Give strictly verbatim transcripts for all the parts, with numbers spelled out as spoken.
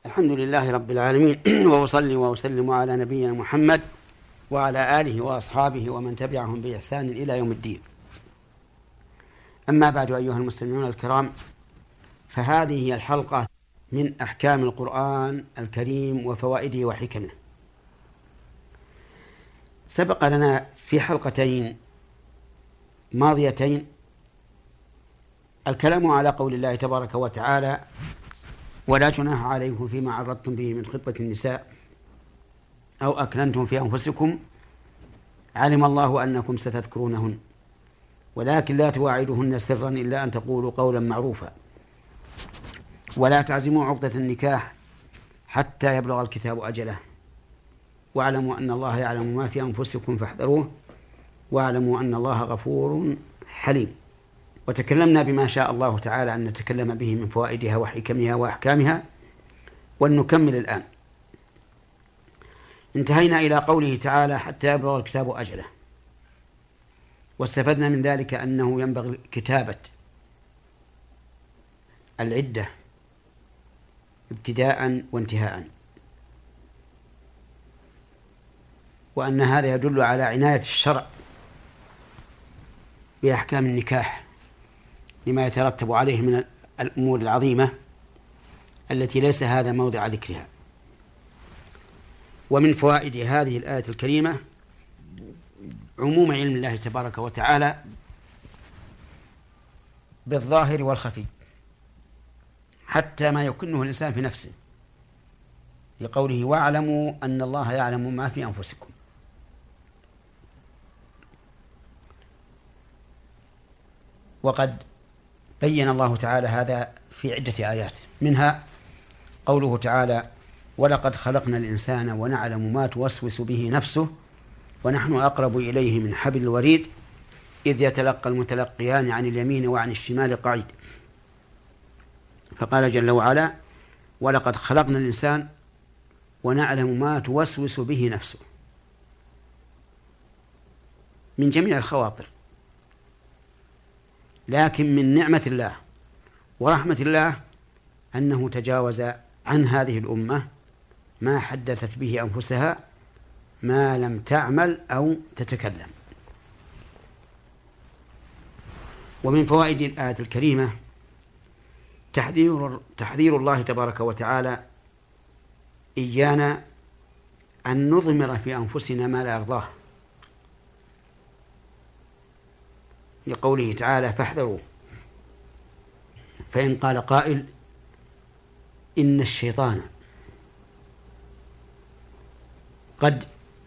الحمد لله رب العالمين وأصلي وأسلم على نبينا محمد وعلى آله وأصحابه ومن تبعهم بإحسان إلى يوم الدين. أما بعد، أيها المستمعون الكرام، فهذه هي الحلقة من أحكام القرآن الكريم وفوائده وحكمه. سبق لنا في حلقتين ماضيتين الكلام على قول الله تبارك وتعالى: ولا جناح عليكم فيما عرضتم به من خطبة النساء أو أكننتم في أنفسكم علم الله أنكم ستذكرونهن ولكن لا تواعدوهن سرا إلا أن تقولوا قولا معروفا ولا تعزموا عقدة النكاح حتى يبلغ الكتاب أجله واعلموا أن الله يعلم ما في أنفسكم فاحذروه واعلموا أن الله غفور حليم. وتكلمنا بما شاء الله تعالى أن نتكلم به من فوائدها وحكمها وأحكامها، ونكمل الآن. انتهينا إلى قوله تعالى: حتى يبلغ الكتاب أجله، واستفدنا من ذلك أنه ينبغي كتابة العدة ابتداء وانتهاء، وأن هذا يدل على عناية الشرع بأحكام النكاح لما يترتب عليه من الأمور العظيمة التي ليس هذا موضع ذكرها. ومن فوائد هذه الآية الكريمة عموم علم الله تبارك وتعالى بالظاهر والخفي حتى ما يكنه الإنسان في نفسه، لقوله: واعلموا أن الله يعلم ما في أنفسكم. وقد بين الله تعالى هذا في عدة آيات، منها قوله تعالى: ولقد خلقنا الإنسان ونعلم ما توسوس به نفسه ونحن أقرب إليه من حبل الوريد إذ يتلقى المتلقيان عن اليمين وعن الشمال قعيد. فقال جل وعلا: ولقد خلقنا الإنسان ونعلم ما توسوس به نفسه، من جميع الخواطر. لكن من نعمة الله ورحمة الله أنه تجاوز عن هذه الأمة ما حدثت به أنفسها ما لم تعمل أو تتكلم. ومن فوائد الآية الكريمة تحذير تحذير الله تبارك وتعالى إيانا أن نضمر في أنفسنا ما لا يرضاه، لقوله تعالى: فاحذروا. فإن قال قائل: إن الشيطان قد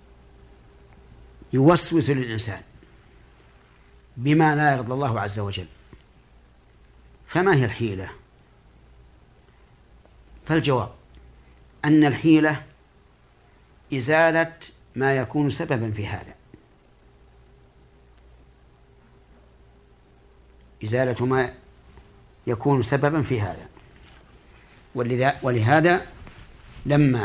يوسوس للإنسان بما لا يرضى الله عز وجل، فما هي الحيلة؟ فالجواب أن الحيلة إزالة ما يكون سببا في هذا، إزالة ما يكون سببا في هذا. ولهذا لما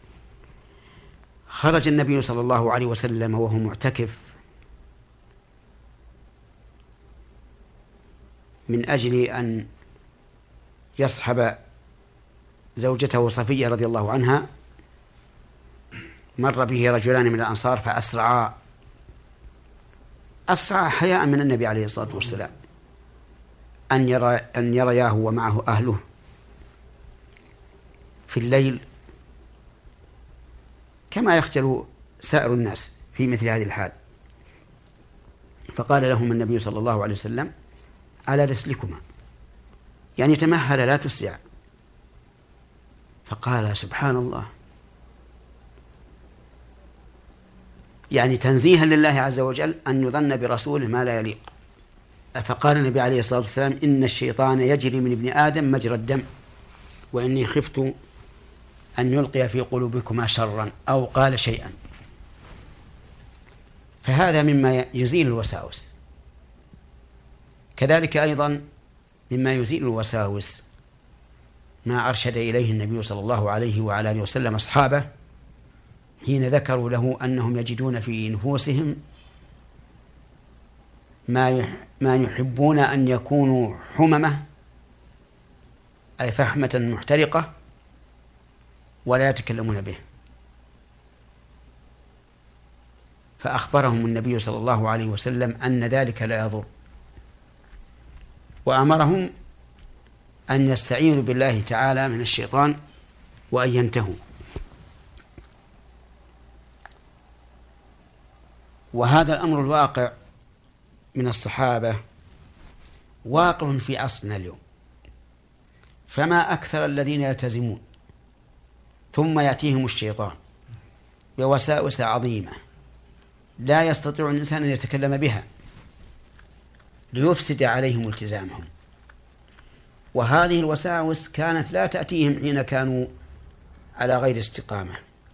خرج النبي صلى الله عليه وسلم وهو معتكف من أجل أن يصحب زوجته صفية رضي الله عنها، مر به رجلان من الأنصار فأسرعا أسرع حياء من النبي عليه الصلاة والسلام أن يرى أن يرياه ومعه أهله في الليل كما يخجل سائر الناس في مثل هذه الحال. فقال لهم النبي صلى الله عليه وسلم: على رسلكما، يعني تمهل لا تسرع. فقال: سبحان الله، يعني تنزيها لله عز وجل أن يظن برسوله ما لا يليق. فقال النبي عليه الصلاة والسلام: إن الشيطان يجري من ابن آدم مجرى الدم وإني خفت أن يلقي في قلوبكما شرا، أو قال شيئا. فهذا مما يزيل الوساوس. كذلك أيضا مما يزيل الوساوس ما أرشد إليه النبي صلى الله عليه وعلى آله وسلم أصحابه حين ذكروا له أنهم يجدون في نفوسهم ما يحبون أن يكونوا حممة، أي فحمة محترقة، ولا يتكلمون به. فأخبرهم النبي صلى الله عليه وسلم أن ذلك لا يضر، وأمرهم أن يستعينوا بالله تعالى من الشيطان وأن ينتهوا. وهذا الأمر الواقع من الصحابة واقع في عصرنا اليوم، فما أكثر الذين يلتزمون ثم يأتيهم الشيطان بوساوس عظيمة لا يستطيع الإنسان أن يتكلم بها ليفسد عليهم التزامهم. وهذه الوساوس كانت لا تأتيهم حين كانوا على غير استقامة،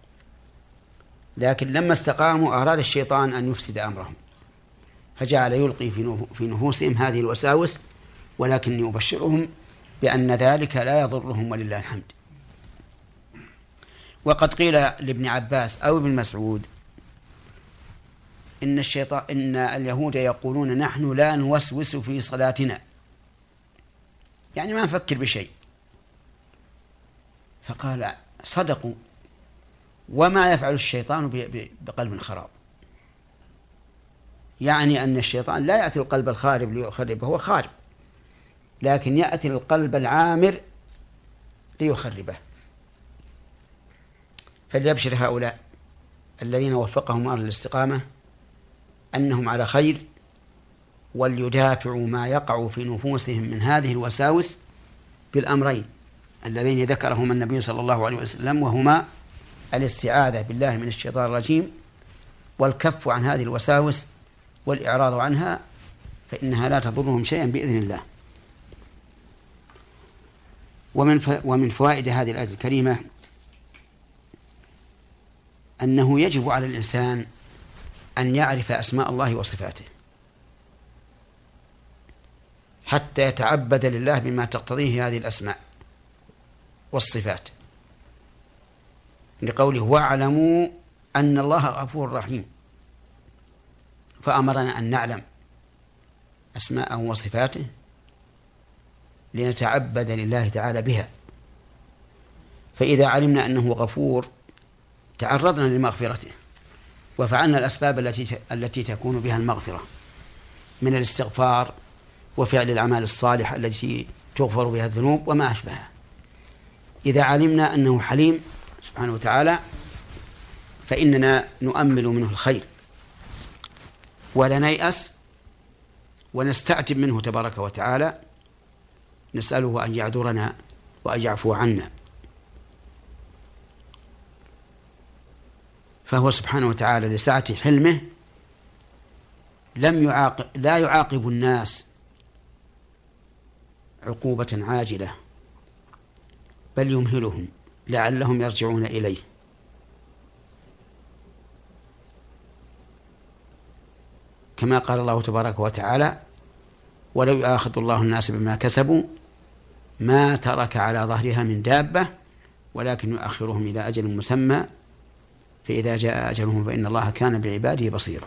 لكن لما استقاموا أراد الشيطان أن يفسد أمرهم، فجعل يلقي في نفوسهم هذه الوساوس، ولكني أبشرهم بأن ذلك لا يضرهم ولله الحمد. وقد قيل لابن عباس أو ابن مسعود إن الشيطان إن اليهود يقولون نحن لا نوسوس في صلاتنا، يعني ما نفكر بشيء. فقال صدقوا، وما يفعل الشيطان بقلب خراب، يعني أن الشيطان لا يأتي القلب الخارب ليخربه، هو خارب، لكن يأتي القلب العامر ليخربه. فليبشر هؤلاء الذين وفقهم أهل الاستقامة أنهم على خير، وليدافعوا ما يقع في نفوسهم من هذه الوساوس بالأمرين اللذين ذكرهما النبي صلى الله عليه وسلم، وهما الاستعاذة بالله من الشيطان الرجيم والكف عن هذه الوساوس والإعراض عنها، فإنها لا تضرهم شيئا بإذن الله. ومن ومن فوائد هذه الآية الكريمة أنه يجب على الإنسان أن يعرف أسماء الله وصفاته حتى يتعبد لله بما تقتضيه هذه الأسماء والصفات، لقوله واعلموا أن الله غفور رحيم، فأمرنا أن نعلم أسماءه وصفاته لنتعبد لله تعالى بها. فإذا علمنا أنه غفور تعرضنا لمغفرته وفعلنا الأسباب التي التي تكون بها المغفرة من الاستغفار وفعل الأعمال الصالحة التي تغفر بها الذنوب وما أشبهها. إذا علمنا أنه حليم سبحانه وتعالى فإننا نؤمل منه الخير ولا نيأس، ونستعتب منه تبارك وتعالى، نسأله أن يعذرنا وأن يعفو عنا. فهو سبحانه وتعالى لسعة حلمه لم يعاقب لا يعاقب الناس عقوبة عاجلة، بل يمهلهم لعلهم يرجعون إليه. كما قال الله تبارك وتعالى ولو يؤاخذ الله الناس بما كسبوا ما ترك على ظهرها من دابة ولكن يؤخرهم إلى أجل مسمى فإذا جاء أجلهم فإن الله كان بعباده بصيرا.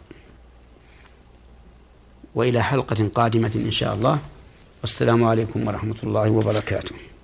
وإلى حلقة قادمة إن شاء الله، والسلام عليكم ورحمة الله وبركاته.